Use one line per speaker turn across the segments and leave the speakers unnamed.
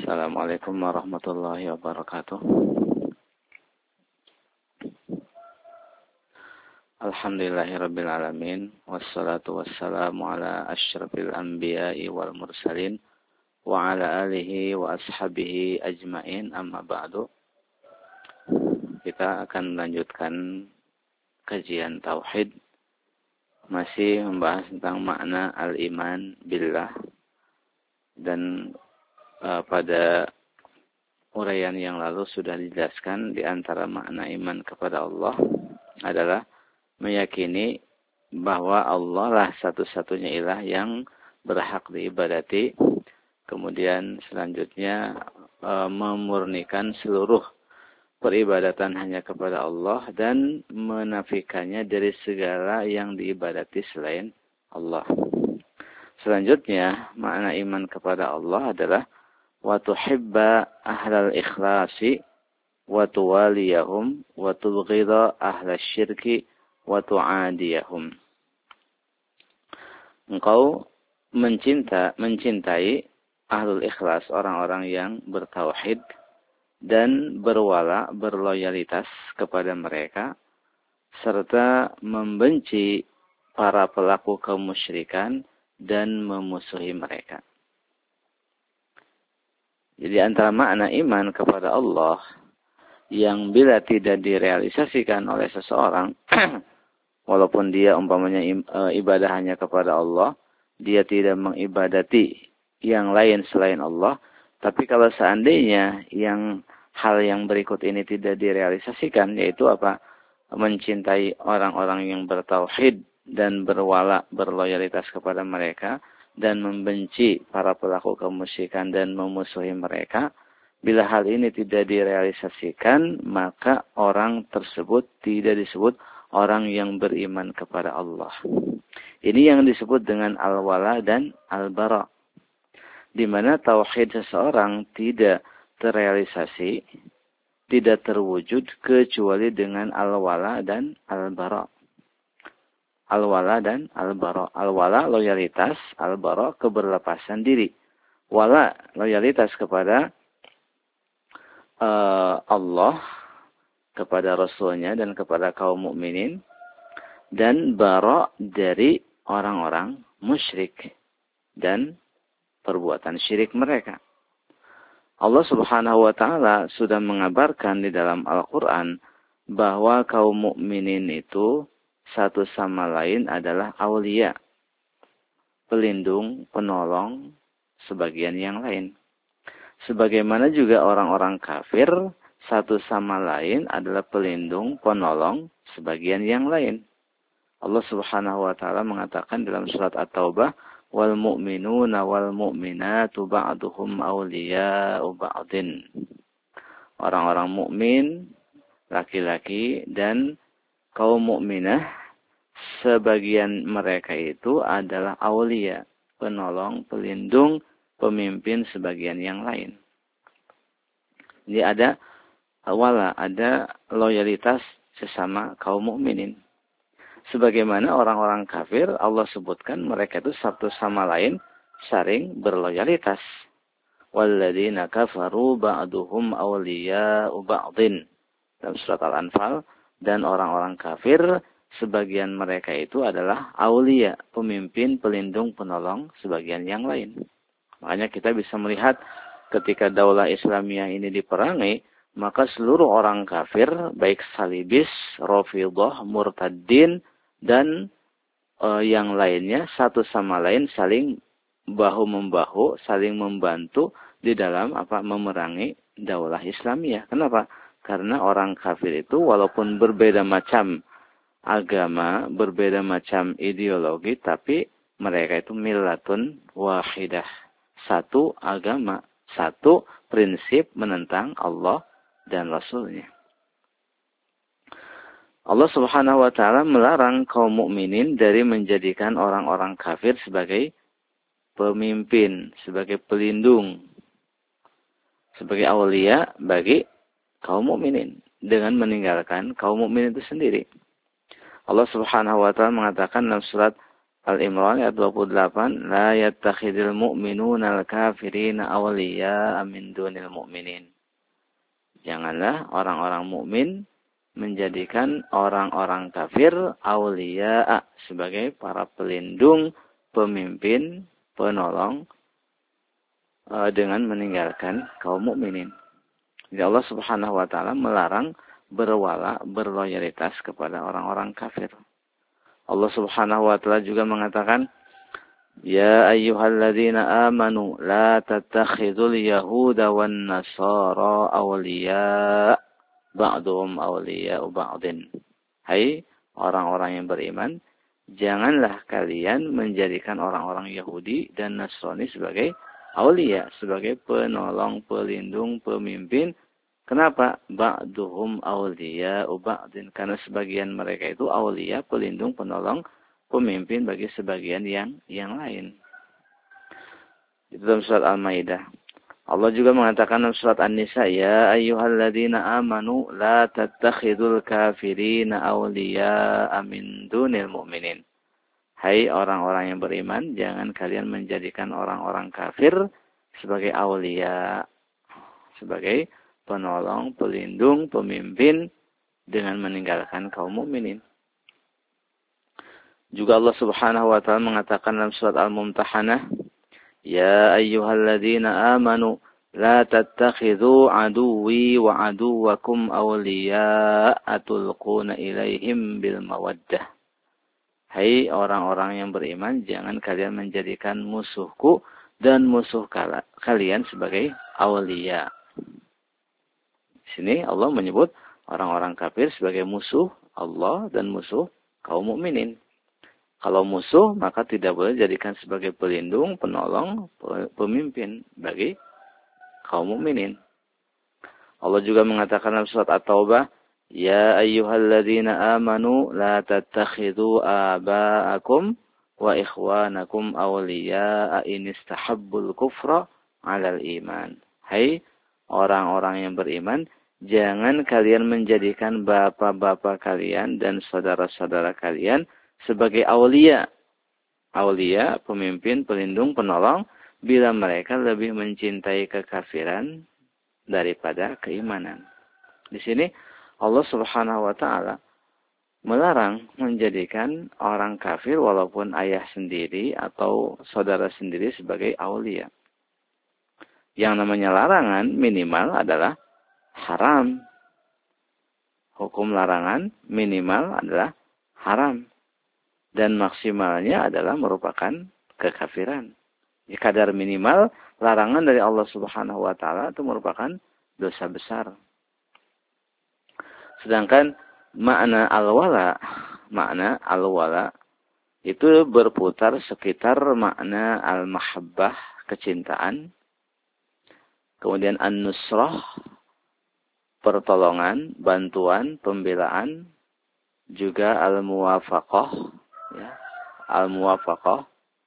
Assalamualaikum warahmatullahi wabarakatuh. Alhamdulillahirabbil alamin wassalatu wassalamu ala asyrafil anbiya'i wal mursalin wa ala alihi wa ashabihi ajmain, amma ba'du. Kita akan melanjutkan kajian tauhid, masih membahas tentang makna al-iman billah, dan pada uraian yang lalu sudah dijelaskan di antara makna iman kepada Allah adalah meyakini bahwa Allah lah satu-satunya ilah yang berhak diibadati. Kemudian selanjutnya memurnikan seluruh peribadatan hanya kepada Allah dan menafikannya dari segala yang diibadati selain Allah. Selanjutnya makna iman kepada Allah adalah wa tuhibba ahlal ikhlasi wa tuwaliyahum wa tubghidha ahlal syirki wa tu'adiyahum. Engkau mencintai ahlul ikhlas, orang-orang yang bertauhid, dan berloyalitas kepada mereka, serta membenci para pelaku kemusyrikan dan memusuhi mereka. Jadi antara makna iman kepada Allah yang bila tidak direalisasikan oleh seseorang, walaupun dia umpamanya ibadah hanya kepada Allah, dia tidak mengibadati yang lain selain Allah, tapi kalau seandainya hal yang berikut ini tidak direalisasikan, yaitu apa? Mencintai orang-orang yang bertauhid dan berloyalitas kepada mereka, dan membenci para pelaku kemusyrikan dan memusuhi mereka. Bila hal ini tidak direalisasikan, maka orang tersebut tidak disebut orang yang beriman kepada Allah. Ini yang disebut dengan al-wala dan al-bara, di mana tauhid seseorang tidak terrealisasi, tidak terwujud kecuali dengan al-wala dan al-bara. Al-wala dan al-bara. Al-wala loyalitas, al-bara keberlepasan diri. Wala loyalitas kepada Allah, kepada Rasulnya dan kepada kaum mukminin, dan bara dari orang-orang musyrik dan perbuatan syirik mereka. Allah Subhanahu wa taala sudah mengabarkan di dalam Al-Qur'an bahwa kaum mukminin itu satu sama lain adalah aulia, pelindung, penolong sebagian yang lain. Sebagaimana juga orang-orang kafir satu sama lain adalah pelindung, penolong sebagian yang lain. Allah Subhanahu wa taala mengatakan dalam surat At-Taubah, wal mu'minuna wal mu'minatu ba'duhum awliya'u ba'din. Orang-orang mukmin laki-laki dan kaum mukminah, sebagian mereka itu adalah aulia, penolong, pelindung, pemimpin sebagian yang lain. Jadi ada wala, ada loyalitas sesama kaum mukminin. Sebagaimana orang-orang kafir, Allah sebutkan mereka itu satu sama lain saling berloyalitas. Walladzina kafaru ba'duhum awliya'u ba'din. Dalam surat Al-Anfal, dan orang-orang kafir, sebagian mereka itu adalah aulia, pemimpin, pelindung, penolong sebagian yang lain. Makanya kita bisa melihat ketika daulah Islamiyah ini diperangi, maka seluruh orang kafir, baik salibis, Rafidhah, murtadin, dan yang lainnya, satu sama lain saling bahu-membahu, saling membantu di dalam memerangi daulah Islamiyah. Kenapa? Karena orang kafir itu walaupun berbeda macam agama, berbeda macam ideologi, tapi mereka itu millatun wahidah. Satu agama, satu prinsip menentang Allah dan Rasulnya. Allah Subhanahu wa taala melarang kaum mukminin dari menjadikan orang-orang kafir sebagai pemimpin, sebagai pelindung, sebagai aulia bagi kaum mukminin, dengan meninggalkan kaum mukminin itu sendiri. Allah Subhanahu wa taala mengatakan dalam surat Al-Imran ayat 28, la yattakhidul mu'minuna al-kafirina awliya'a min dunil mu'minin. Janganlah orang-orang mukmin menjadikan orang-orang kafir awliya'a sebagai para pelindung, pemimpin, penolong dengan meninggalkan kaum mukminin. Jadi Allah Subhanahu wa taala melarang berwala, berloyalitas kepada orang-orang kafir. Allah Subhanahu wa taala juga mengatakan, ya ayyuhalladzina amanu la tattakhidul yahuda wan nasara awliya ba'duhum awliya'u ba'din. Hai orang-orang yang beriman, janganlah kalian menjadikan orang-orang Yahudi dan Nasrani sebagai awliya, sebagai penolong, pelindung, pemimpin. Kenapa? Ba'duhum awliya'u ba'din. Karena sebagian mereka itu awliya, pelindung, penolong, pemimpin bagi sebagian yang lain. Itu dalam surat Al-Maidah. Allah juga mengatakan dalam surat An-Nisa, ya ayyuhalladzina amanu la tattakhidul kafirina awliya'a min dunil mu'minin. Hai orang-orang yang beriman, jangan kalian menjadikan orang-orang kafir sebagai awliya, sebagai penolong, pelindung, pemimpin dengan meninggalkan kaum mukminin. Juga Allah Subhanahu wa taala mengatakan dalam surat Al-Mumtahanah, ya ayyuhalladzina amanu la tattakhidhu aduwwi wa aduwwakum awliya'a tulquna ilaihim bil mawaddah. Hai orang-orang yang beriman, jangan kalian menjadikan musuhku dan musuh kalian sebagai awliya. Di sini Allah menyebut orang-orang kafir sebagai musuh Allah dan musuh kaum mukminin. Kalau musuh, maka tidak boleh jadikan sebagai pelindung, penolong, pemimpin bagi kaum mukminin. Allah juga mengatakan dalam surat At-Taubah, ya ayyuhalladzina amanu la tattakhidhu aba'akum wa ikhwanakum awliya'a in istahabbul kufra 'alal iman. Hai orang-orang yang beriman, jangan kalian menjadikan bapak-bapak kalian dan saudara-saudara kalian sebagai awliya. Awliya, pemimpin, pelindung, penolong, bila mereka lebih mencintai kekafiran daripada keimanan. Di sini Allah Subhanahu wa taala melarang menjadikan orang kafir walaupun ayah sendiri atau saudara sendiri sebagai awliya. Yang namanya larangan minimal adalah haram. Hukum larangan minimal adalah haram. Dan maksimalnya adalah merupakan kekafiran. Di kadar minimal, larangan dari Allah Subhanahu wa taala itu merupakan dosa besar. Sedangkan makna al-wala itu berputar sekitar makna al-mahabbah, kecintaan. Kemudian an-nusrah, pertolongan, bantuan, pembelaan. Juga al-muwafaqah, ya. Al-muwafaqah,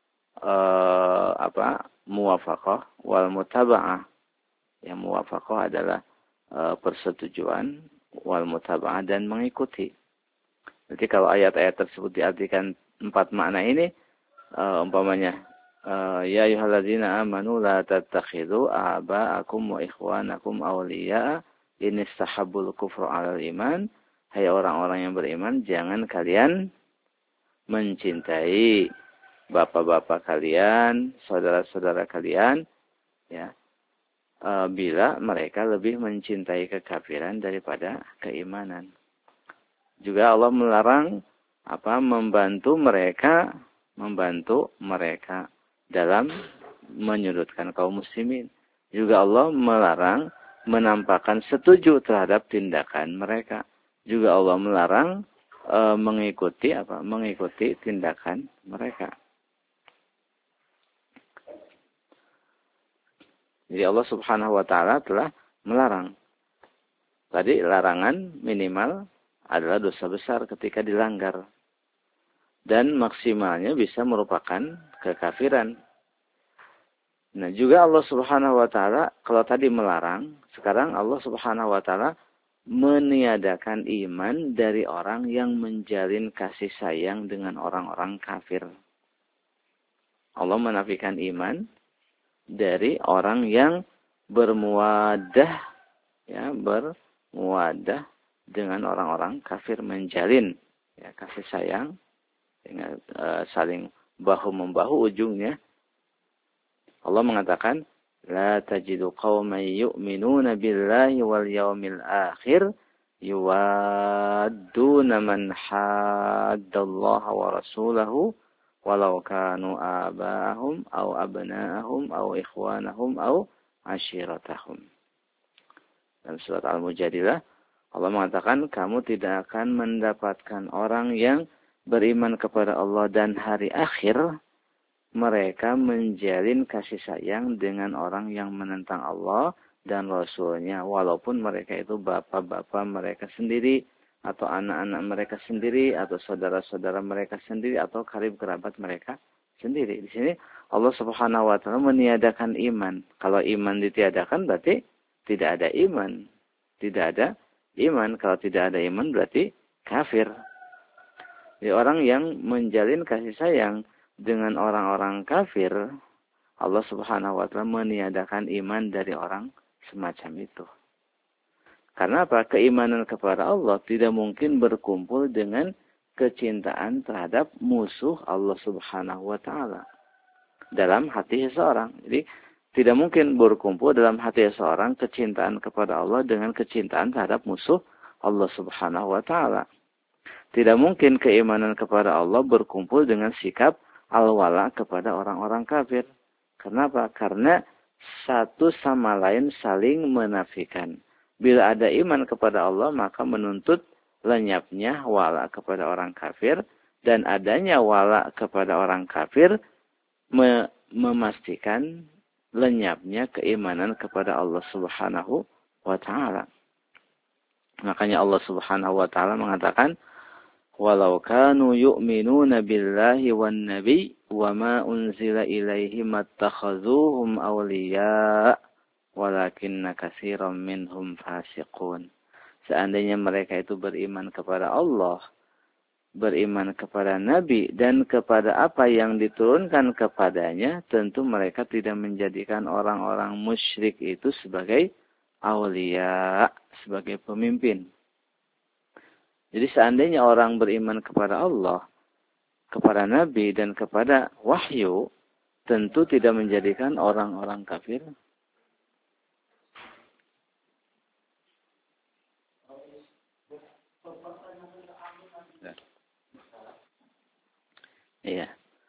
muwafaqah wal mutaba'ah. Yang muwafaqah adalah persetujuan, wal mutaba'ah dan mengikuti. Jadi kalau ayat-ayat tersebut diartikan 4 makna ini, umpamanya ya ayyuhalladzina amanu la tattakhidhu aba'akum wa ikhwanakum awliya'a in istahabbul kufra 'alal iman. Hai orang-orang yang beriman, jangan kalian mencintai bapak-bapak kalian, saudara-saudara kalian, ya, bila mereka lebih mencintai kekafiran daripada keimanan. Juga Allah melarang membantu mereka dalam menyudutkan kaum muslimin. Juga Allah melarang menampakkan setuju terhadap tindakan mereka. Juga Allah melarang mengikuti tindakan mereka. Jadi Allah Subhanahu wa taala telah melarang. Tadi larangan minimal adalah dosa besar ketika dilanggar. Dan maksimalnya bisa merupakan kekafiran. Nah, juga Allah Subhanahu wa taala kalau tadi melarang, sekarang Allah Subhanahu wa taala meniadakan iman dari orang yang menjalin kasih sayang dengan orang-orang kafir. Allah menafikan iman dari orang yang bermuadah, ya, bermuadah dengan orang-orang kafir, menjalin, ya, kasih sayang dengan saling bahu-membahu ujungnya. Allah mengatakan, la tajidu qauman yu'minuna billahi wal yawmil akhir yuwadduna man haddallaha wa rasulahu walau kanu aba'ahum aw abna'ahum aw ikhwanahum aw ashiratahum. Dalam surat Al-Mujadilah, Allah mengatakan, kamu tidak akan mendapatkan orang yang beriman kepada Allah dan hari akhir, mereka menjalin kasih sayang dengan orang yang menentang Allah dan Rasulnya, walaupun mereka itu bapak-bapak mereka sendiri, atau anak-anak mereka sendiri, atau saudara-saudara mereka sendiri, atau karib kerabat mereka sendiri. Di sini Allah Subhanahu wa taala meniadakan iman. Kalau iman ditiadakan berarti tidak ada iman. Tidak ada iman. Kalau tidak ada iman berarti kafir. Jadi orang yang menjalin kasih sayang dengan orang-orang kafir, Allah Subhanahu wa taala meniadakan iman dari orang semacam itu. Karena apa? Keimanan kepada Allah tidak mungkin berkumpul dengan kecintaan terhadap musuh Allah Subhanahu wa taala dalam hati seseorang. Jadi tidak mungkin berkumpul dalam hati seseorang kecintaan kepada Allah dengan kecintaan terhadap musuh Allah Subhanahu wa taala. Tidak mungkin keimanan kepada Allah berkumpul dengan sikap al-wala kepada orang-orang kafir. Kenapa? Karena satu sama lain saling menafikan. Bila ada iman kepada Allah, maka menuntut lenyapnya wala kepada orang kafir, dan adanya wala kepada orang kafir memastikan lenyapnya keimanan kepada Allah Subhanahu wa taala. Makanya Allah Subhanahu wa taala mengatakan, walau kanu yu'minuna billahi wan nabi wa ma unzila ilaihim attakhazuhum awliya walakinna katsiran minhum fasiqun. Seandainya mereka itu beriman kepada Allah, beriman kepada Nabi, dan kepada apa yang diturunkan kepadanya, tentu mereka tidak menjadikan orang-orang musyrik itu sebagai aulia, sebagai pemimpin. Jadi seandainya orang beriman kepada Allah, kepada Nabi, dan kepada wahyu, tentu tidak menjadikan orang-orang kafir iya.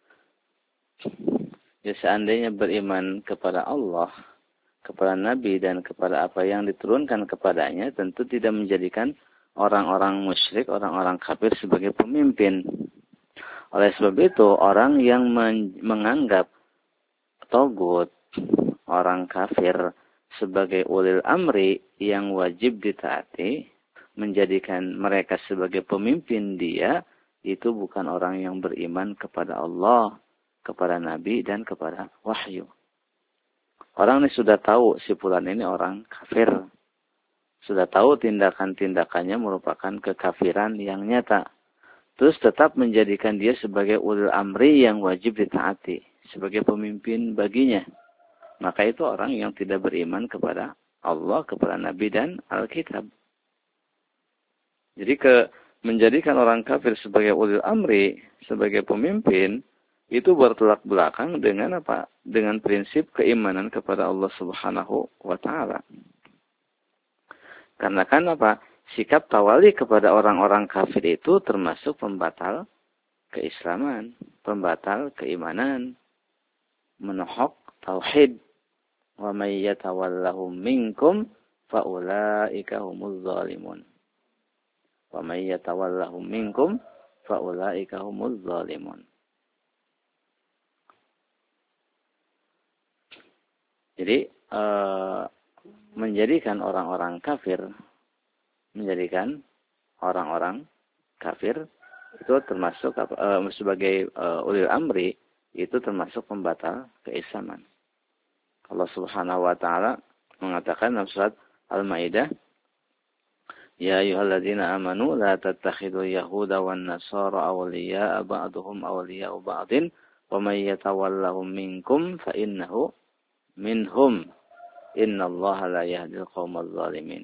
Jadi seandainya beriman kepada Allah, kepada Nabi, dan kepada apa yang diturunkan kepadanya, tentu tidak menjadikan orang-orang musyrik, orang-orang kafir sebagai pemimpin. Oleh sebab itu, orang yang menganggap togut, orang kafir, sebagai ulil amri yang wajib ditaati, menjadikan mereka sebagai pemimpin dia, itu bukan orang yang beriman kepada Allah, kepada Nabi, dan kepada wahyu. Orang ini sudah tahu si fulan ini orang kafir. Sudah tahu tindakan-tindakannya merupakan kekafiran yang nyata. Terus tetap menjadikan dia sebagai ulil amri yang wajib ditaati, sebagai pemimpin baginya. Maka itu orang yang tidak beriman kepada Allah, kepada Nabi, dan Alkitab. Jadi menjadikan orang kafir sebagai ulil amri, sebagai pemimpin, itu bertolak belakang dengan apa? Dengan prinsip keimanan kepada Allah Subhanahu wa taala. Karena kan apa? Sikap tawali kepada orang-orang kafir itu termasuk pembatal keislaman, pembatal keimanan, menohok tauhid. Wa may yatawallahum minkum fa ulaika humuz zalimun. Wa may yatawallahum minkum fa ulaika humuz zalimun. Jadi menjadikan orang-orang kafir itu termasuk sebagai ulil amri, itu termasuk pembatal keislaman. Allah Subhanahu wa taala mengatakan dalam surat Al-Maidah, ya ayyuhalladzina amanu la tattakhidul yahuda wan nasara awliya'a ba'duhum awliya'u ba'din wa may yatawallahum minkum fa innahu minhum. Innallaha la yahdil qaumadz zalimin.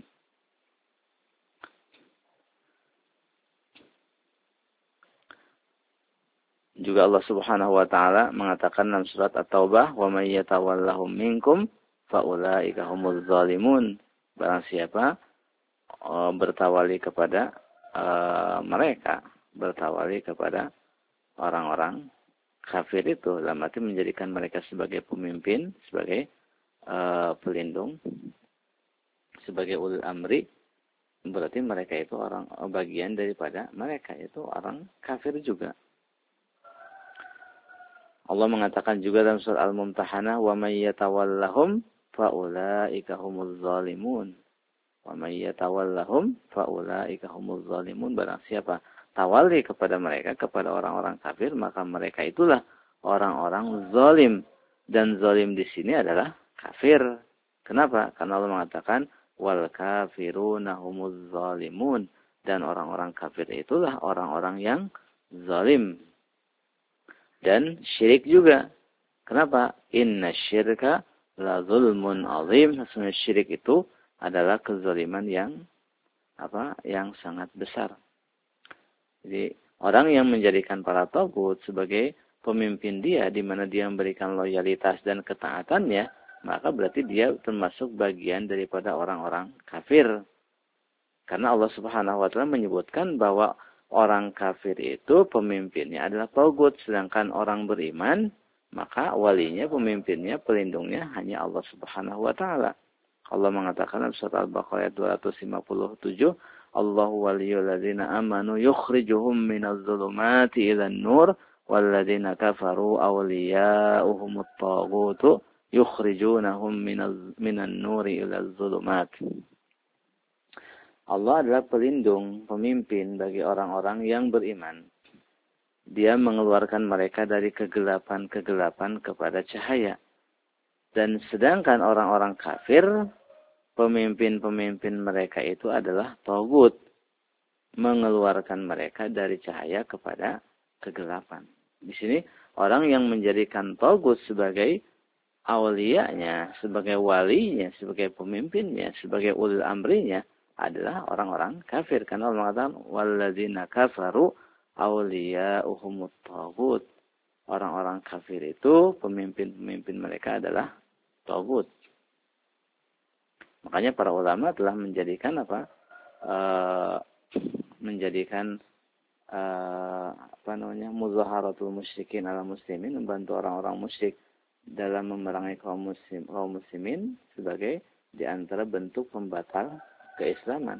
Juga Allah Subhanahu wa taala mengatakan dalam surat At-Taubah, "Wa may yatawallahum minkum fa ulaika humuz zalimun." Barang siapa bertawali kepada mereka, bertawali kepada orang-orang kafir itu, dalam arti menjadikan mereka sebagai pemimpin, sebagai pelindung, sebagai ulil amri, berarti mereka itu orang bagian daripada mereka itu orang kafir juga. Allah mengatakan juga dalam surah Al-Mumtahanah, "Wa may yatawallahum fa ulaika humuz zalimun." Wa may yatawallahum fa ulaika humuz zalimun. Barang siapa tawali kepada mereka, kepada orang-orang kafir, maka mereka itulah orang-orang zalim. Dan zalim di sini adalah kafir. Kenapa? Karena Allah mengatakan wal kafiruna humuz zalimun, dan orang-orang kafir itulah orang-orang yang zalim. Dan syirik juga. Kenapa? Inna syirka la zulmun azim. Sesungguhnya syirik itu adalah kezaliman yang sangat besar. Jadi orang yang menjadikan para tagut sebagai pemimpin dia, di mana dia memberikan loyalitas dan ketaatannya, maka berarti dia termasuk bagian daripada orang-orang kafir. Karena Allah Subhanahu wa taala menyebutkan bahwa orang kafir itu pemimpinnya adalah tagut, sedangkan orang beriman maka walinya, pemimpinnya, pelindungnya hanya Allah Subhanahu wa taala. Allah mengatakan dalam surat Al-Baqarah 257, Allahu waliyul ladzina amanu yukhrijuhum minadh dhulumati ilan nur wal ladzina kafaru awliya'uhumut taghutu yukhrijunahum minan nuri ilaz dhulumat. Allah adalah pelindung, pemimpin bagi orang-orang yang beriman. Dia mengeluarkan mereka dari kegelapan-kegelapan kepada cahaya. Dan sedangkan orang-orang kafir, pemimpin-pemimpin mereka itu adalah tagut, mengeluarkan mereka dari cahaya kepada kegelapan. Di sini orang yang menjadikan tagut sebagai awliyanya, sebagai walinya, sebagai pemimpinnya, sebagai ulil amrinya adalah orang-orang kafir. Karena Allah mengatakan walladzina kafaru awliya'uhumut tagut. Orang-orang kafir itu pemimpin-pemimpin mereka adalah tagut. Makanya para ulama telah menjadikan muzaharatul musyrikin ala muslimin, membantu orang-orang musyrik dalam memerangi kaum muslimin sebagai di antara bentuk pembatal keislaman.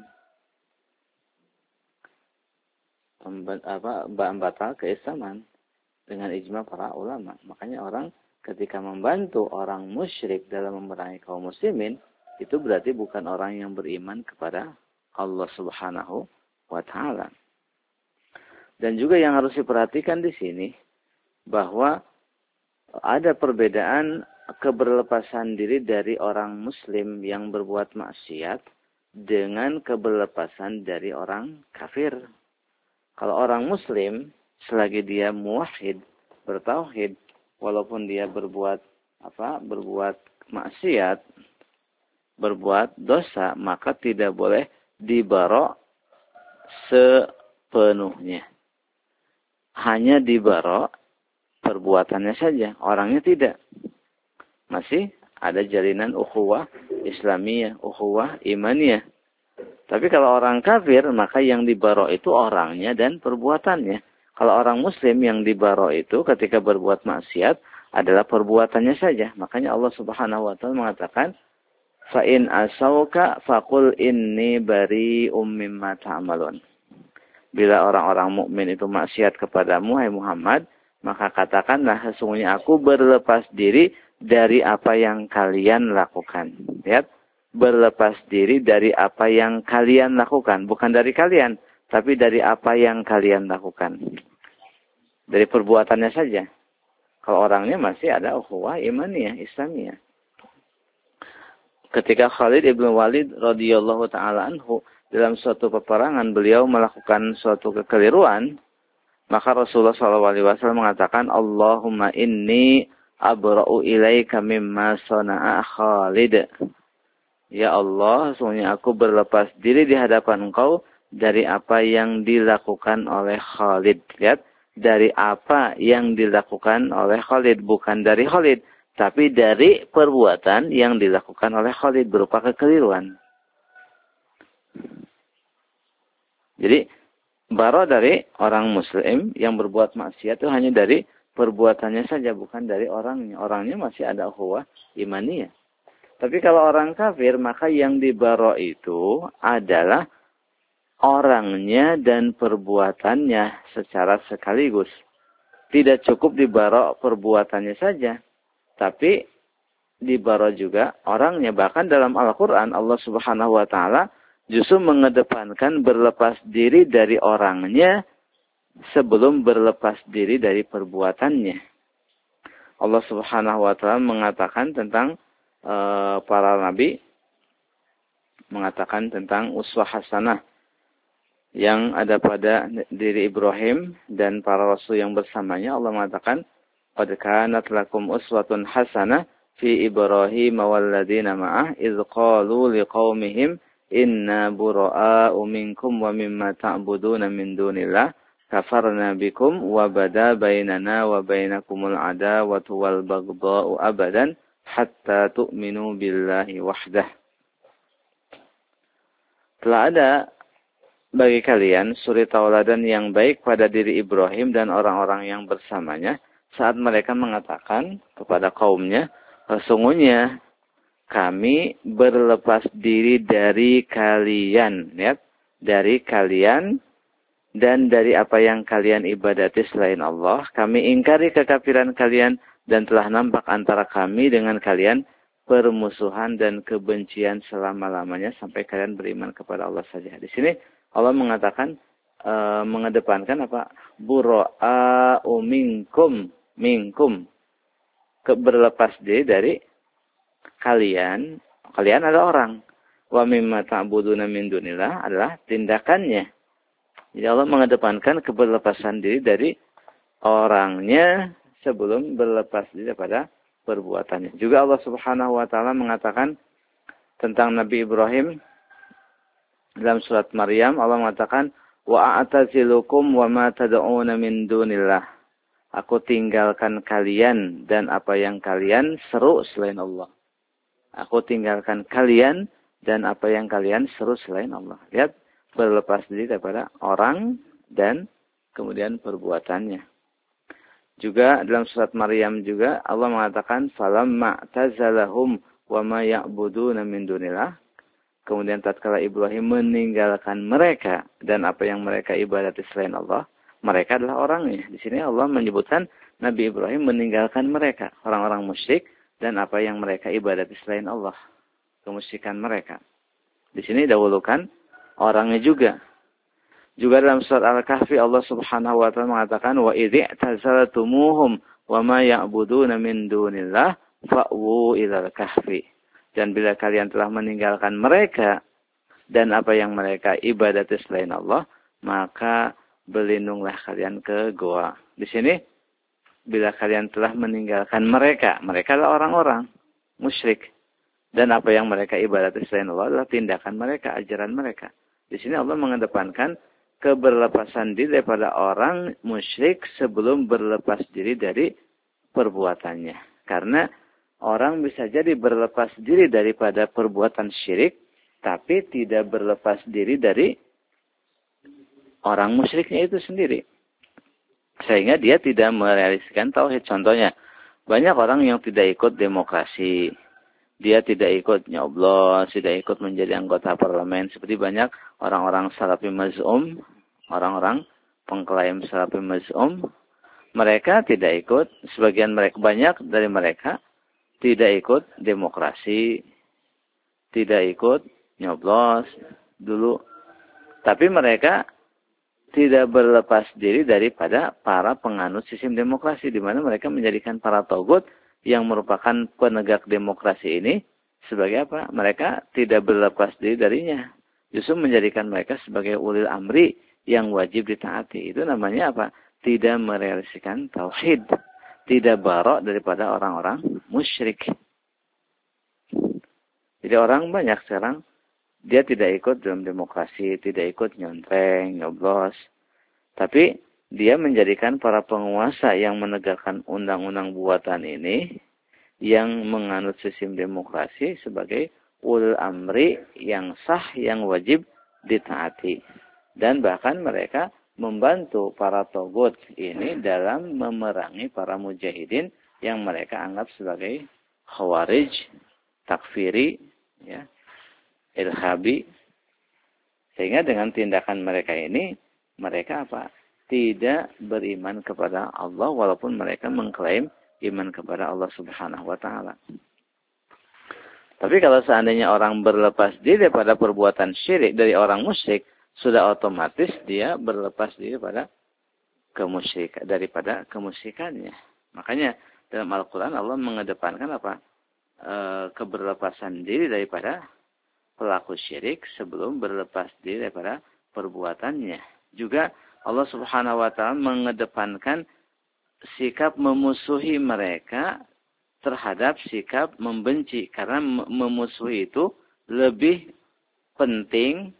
Pembatal keislaman dengan ijma para ulama. Makanya orang ketika membantu orang musyrik dalam memerangi kaum muslimin, itu berarti bukan orang yang beriman kepada Allah Subhanahu wa taala. Dan juga yang harus diperhatikan di sini bahwa ada perbedaan keberlepasan diri dari orang muslim yang berbuat maksiat dengan keberlepasan dari orang kafir. Kalau orang muslim selagi dia muwahhid, bertauhid, walaupun dia berbuat maksiat, berbuat dosa, maka tidak boleh dibarok sepenuhnya. Hanya dibarok perbuatannya saja, orangnya tidak. Masih ada jalinan ukhuwah Islamiyah, ukhuwah imaniyah. Tapi kalau orang kafir, maka yang dibarok itu orangnya dan perbuatannya. Kalau orang muslim yang dibarok itu ketika berbuat maksiat adalah perbuatannya saja. Makanya Allah Subhanahu wa taala mengatakan, "Fa in asauka faqul inni bari'um mimma ta'malun." Bila orang-orang mukmin itu maksiat kepadamu, hai Muhammad, maka katakanlah sesungguhnya aku berlepas diri dari apa yang kalian lakukan. Lihat, berlepas diri dari apa yang kalian lakukan, bukan dari kalian, tapi dari apa yang kalian lakukan. Dari perbuatannya saja. Kalau orangnya masih ada ukhuwah imaniyah, Islamiyah. Ketika Khalid ibn Walid radhiyallahu taala anhu dalam suatu peperangan beliau melakukan suatu kekeliruan, Maka Rasulullah SAW mengatakan, Allahumma inni abra'u ilaika mimma sana'a Khalid. Ya Allah, sesungguhnya aku berlepas diri di hadapan Engkau dari apa yang dilakukan oleh Khalid. Lihat, dari apa yang dilakukan oleh Khalid. Bukan dari Khalid, tapi dari perbuatan yang dilakukan oleh Khalid berupa kekeliruan. Jadi, baro dari orang muslim yang berbuat maksiat itu hanya dari perbuatannya saja, bukan dari orangnya. Orangnya masih ada ukhuwah imaniyah. Tapi kalau orang kafir, maka yang dibaro itu adalah orangnya dan perbuatannya secara sekaligus. Tidak cukup dibaro perbuatannya saja, tapi dibaro juga orangnya. Bahkan dalam Al-Quran, Allah Subhanahu wa Ta'ala justru mengedepankan berlepas diri dari orangnya sebelum berlepas diri dari perbuatannya. Allah Subhanahu wa Ta'ala mengatakan tentang para nabi, mengatakan tentang uswah hasanah yang ada pada diri Ibrahim dan para rasul yang bersamanya. Allah mengatakan, qad kanat lakum uswatun hasanah fi Ibrahim walladzina ma'ah idz qalu liqaumihim inna bura'a'u minkum wa mimma ta'buduna min dunillah kafarna bikum wa bada bainana wa bainakumul adawatu wal baghdha'u abadan hatta tu'minu billahi wahdah. Telah ada bagi kalian suri tauladan yang baik pada diri Ibrahim dan orang-orang yang bersamanya saat mereka mengatakan kepada kaumnya, sesungguhnya kami berlepas diri dari kalian, lihat, dari kalian dan dari apa yang kalian ibadati selain Allah. Kami ingkari kekafiran kalian dan telah nampak antara kami dengan kalian permusuhan dan kebencian selama-lamanya sampai kalian beriman kepada Allah saja. Di sini Allah mengatakan, mengedepankan apa? Bura'a'u minkum. Berlepas diri dari kalian. Kalian adalah orang. Wa mimma ta'buduna min dunillah adalah tindakannya. Jadi Allah mengedepankan keberlepasan diri dari orangnya sebelum berlepas diri pada perbuatannya. Juga Allah Subhanahu wa Ta'ala mengatakan tentang Nabi Ibrahim dalam surat Maryam. Allah mengatakan, wa a'tazilukum wa ma tad'una min dunillah. Aku tinggalkan kalian dan apa yang kalian seru selain Allah. Aku tinggalkan kalian dan apa yang kalian seru selain Allah. Lihat, berlepas diri daripada orang dan kemudian perbuatannya. Juga dalam surat Maryam juga Allah mengatakan, falamma tazalahum wa ma ya'buduna min dunillah. Kemudian tatkala Ibrahim meninggalkan mereka dan apa yang mereka ibadati selain Allah, mereka adalah orangnya. Di sini Allah menyebutkan Nabi Ibrahim meninggalkan mereka, orang-orang musyrik dan apa yang mereka ibadati selain Allah, kemusyrikan mereka. Di sini dahulukan orangnya juga. Juga dalam surat Al-Kahfi Allah Subhanahu wa Ta'ala mengatakan, wa idzi tazaltumuhum wa ma ya'buduna min dunillah fa'wu ilal kahfi. Dan bila kalian telah meninggalkan mereka dan apa yang mereka ibadati selain Allah, maka berlindunglah kalian ke goa. Di sini, bila kalian telah meninggalkan mereka, mereka adalah orang-orang musyrik. Dan apa yang mereka ibadati selain Allah adalah tindakan mereka, ajaran mereka. Di sini Allah mengedepankan keberlepasan diri daripada orang musyrik sebelum berlepas diri dari perbuatannya. Karena orang bisa jadi berlepas diri daripada perbuatan syirik, tapi tidak berlepas diri dari orang musyriknya itu sendiri. Sehingga dia tidak merealisasikan tauhid. Contohnya, banyak orang yang tidak ikut demokrasi. Dia tidak ikut nyoblos, tidak ikut menjadi anggota parlemen. Seperti banyak orang-orang salafi maz'um, orang-orang pengklaim salafi maz'um. Mereka tidak ikut, sebagian mereka, banyak dari mereka tidak ikut demokrasi, tidak ikut nyoblos dulu. Tapi mereka tidak berlepas diri daripada para penganut sistem demokrasi, di mana mereka menjadikan para togut yang merupakan penegak demokrasi ini sebagai apa? Mereka tidak berlepas diri darinya. Justru menjadikan mereka sebagai ulil amri yang wajib ditaati. Itu namanya apa? tidak merealisasikan tauhid, tidak barok daripada orang-orang musyrik. Jadi orang banyak sekarang dia tidak ikut dalam demokrasi, tidak ikut nyontreng, nyoblos, tapi dia menjadikan para penguasa yang menegakkan undang-undang buatan ini, yang menganut sistem demokrasi sebagai ulul amri yang sah, yang wajib ditaati. Dan bahkan mereka membantu para togut ini dalam memerangi para mujahidin yang mereka anggap sebagai khawarij, takfiri, ya, ilhabi. Sehingga dengan tindakan mereka ini, mereka apa? Tidak beriman kepada Allah walaupun mereka mengklaim iman kepada Allah Subhanahu wa taala. Tapi kalau seandainya orang berlepas diri daripada perbuatan syirik dari orang musyrik, sudah otomatis dia berlepas diri daripada kemusyrikannya. Makanya dalam Al-Qur'an Allah mengedepankan apa? Keberlepasan diri daripada pelaku syirik sebelum berlepas diri daripada perbuatannya. Juga Allah Subhanahu wa taala mengedepankan sikap memusuhi mereka terhadap sikap membenci, karena memusuhi itu lebih penting,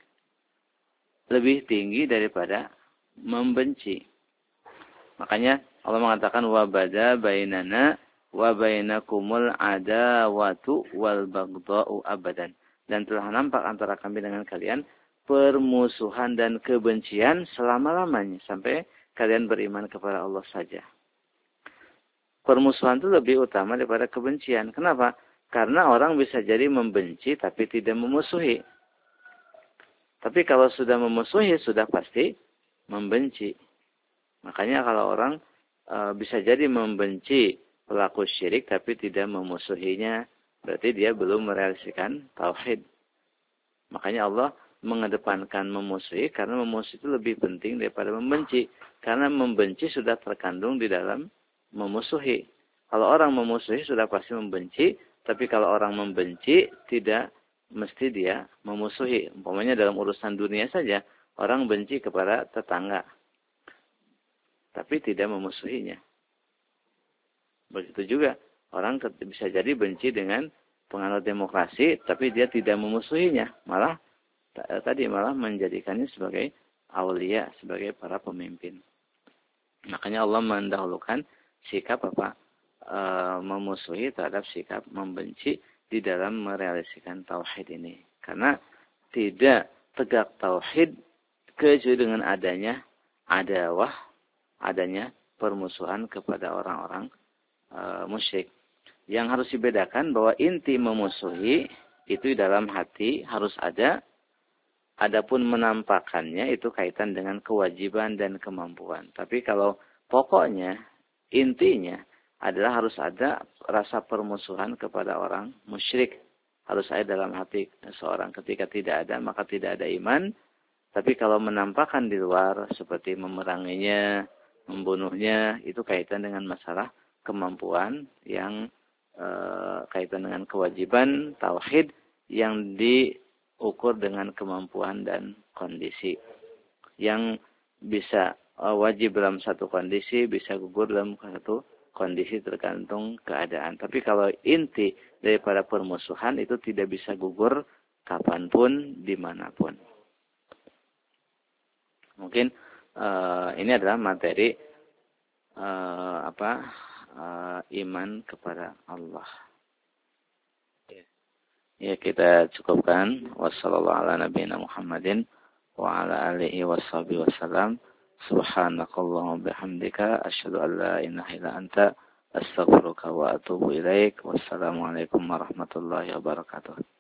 lebih tinggi daripada membenci. Makanya Allah mengatakan wabada bainana wa bainakumul adawatu wal baghdha'u abadan. Dan telah nampak antara kami dengan kalian permusuhan dan kebencian selama-lamanya sampai kalian beriman kepada Allah saja. Permusuhan itu lebih utama daripada kebencian. Kenapa? Karena orang bisa jadi membenci tapi tidak memusuhi. Tapi kalau sudah memusuhi, sudah pasti membenci. Makanya kalau orang bisa jadi membenci pelaku syirik tapi tidak memusuhinya, berarti dia belum merealisasikan tauhid. Makanya Allah mengedepankan memusuhi, karena memusuhi itu lebih penting daripada membenci. Karena membenci sudah terkandung di dalam memusuhi. Kalau orang memusuhi sudah pasti membenci, tapi kalau orang membenci tidak mesti dia memusuhi. Umpamanya dalam urusan dunia saja, orang benci kepada tetangga, tapi tidak memusuhinya. Begitu juga, orang bisa jadi benci dengan penganut demokrasi, tapi dia tidak memusuhinya. Malah menjadikannya sebagai aulia, sebagai para pemimpin. Makanya Allah mendahulukan sikap memusuhi terhadap sikap membenci di dalam merealisasikan tauhid ini. Karena tidak tegak tauhid kecuali dengan adanya adawah, adanya permusuhan kepada orang-orang musyrik. Yang harus dibedakan bahwa inti memusuhi itu dalam hati harus ada. Adapun menampakkannya itu kaitan dengan kewajiban dan kemampuan. Tapi kalau pokoknya, intinya adalah harus ada rasa permusuhan kepada orang musyrik. Harus ada dalam hati seorang. Ketika tidak ada, maka tidak ada iman. Tapi kalau menampakkan di luar, seperti memeranginya, membunuhnya, itu kaitan dengan masalah kemampuan yang kaitan dengan kewajiban, tauhid, yang diukur dengan kemampuan dan kondisi. Yang bisa wajib dalam satu kondisi, bisa gugur dalam satu kondisi tergantung keadaan. Tapi kalau inti daripada permusuhan itu tidak bisa gugur kapanpun, dimanapun. Mungkin ini adalah materi iman kepada Allah. Ya, kita cukupkan. Wassallallahu ala nabiyina Muhammadin wa ala alihi washabihi wasallam. Subhanakallahumma bihamdika asyhadu an la ilaha illa anta astaghfiruka wa atubu ilaik. Wassalamualaikum warahmatullahi wabarakatuh.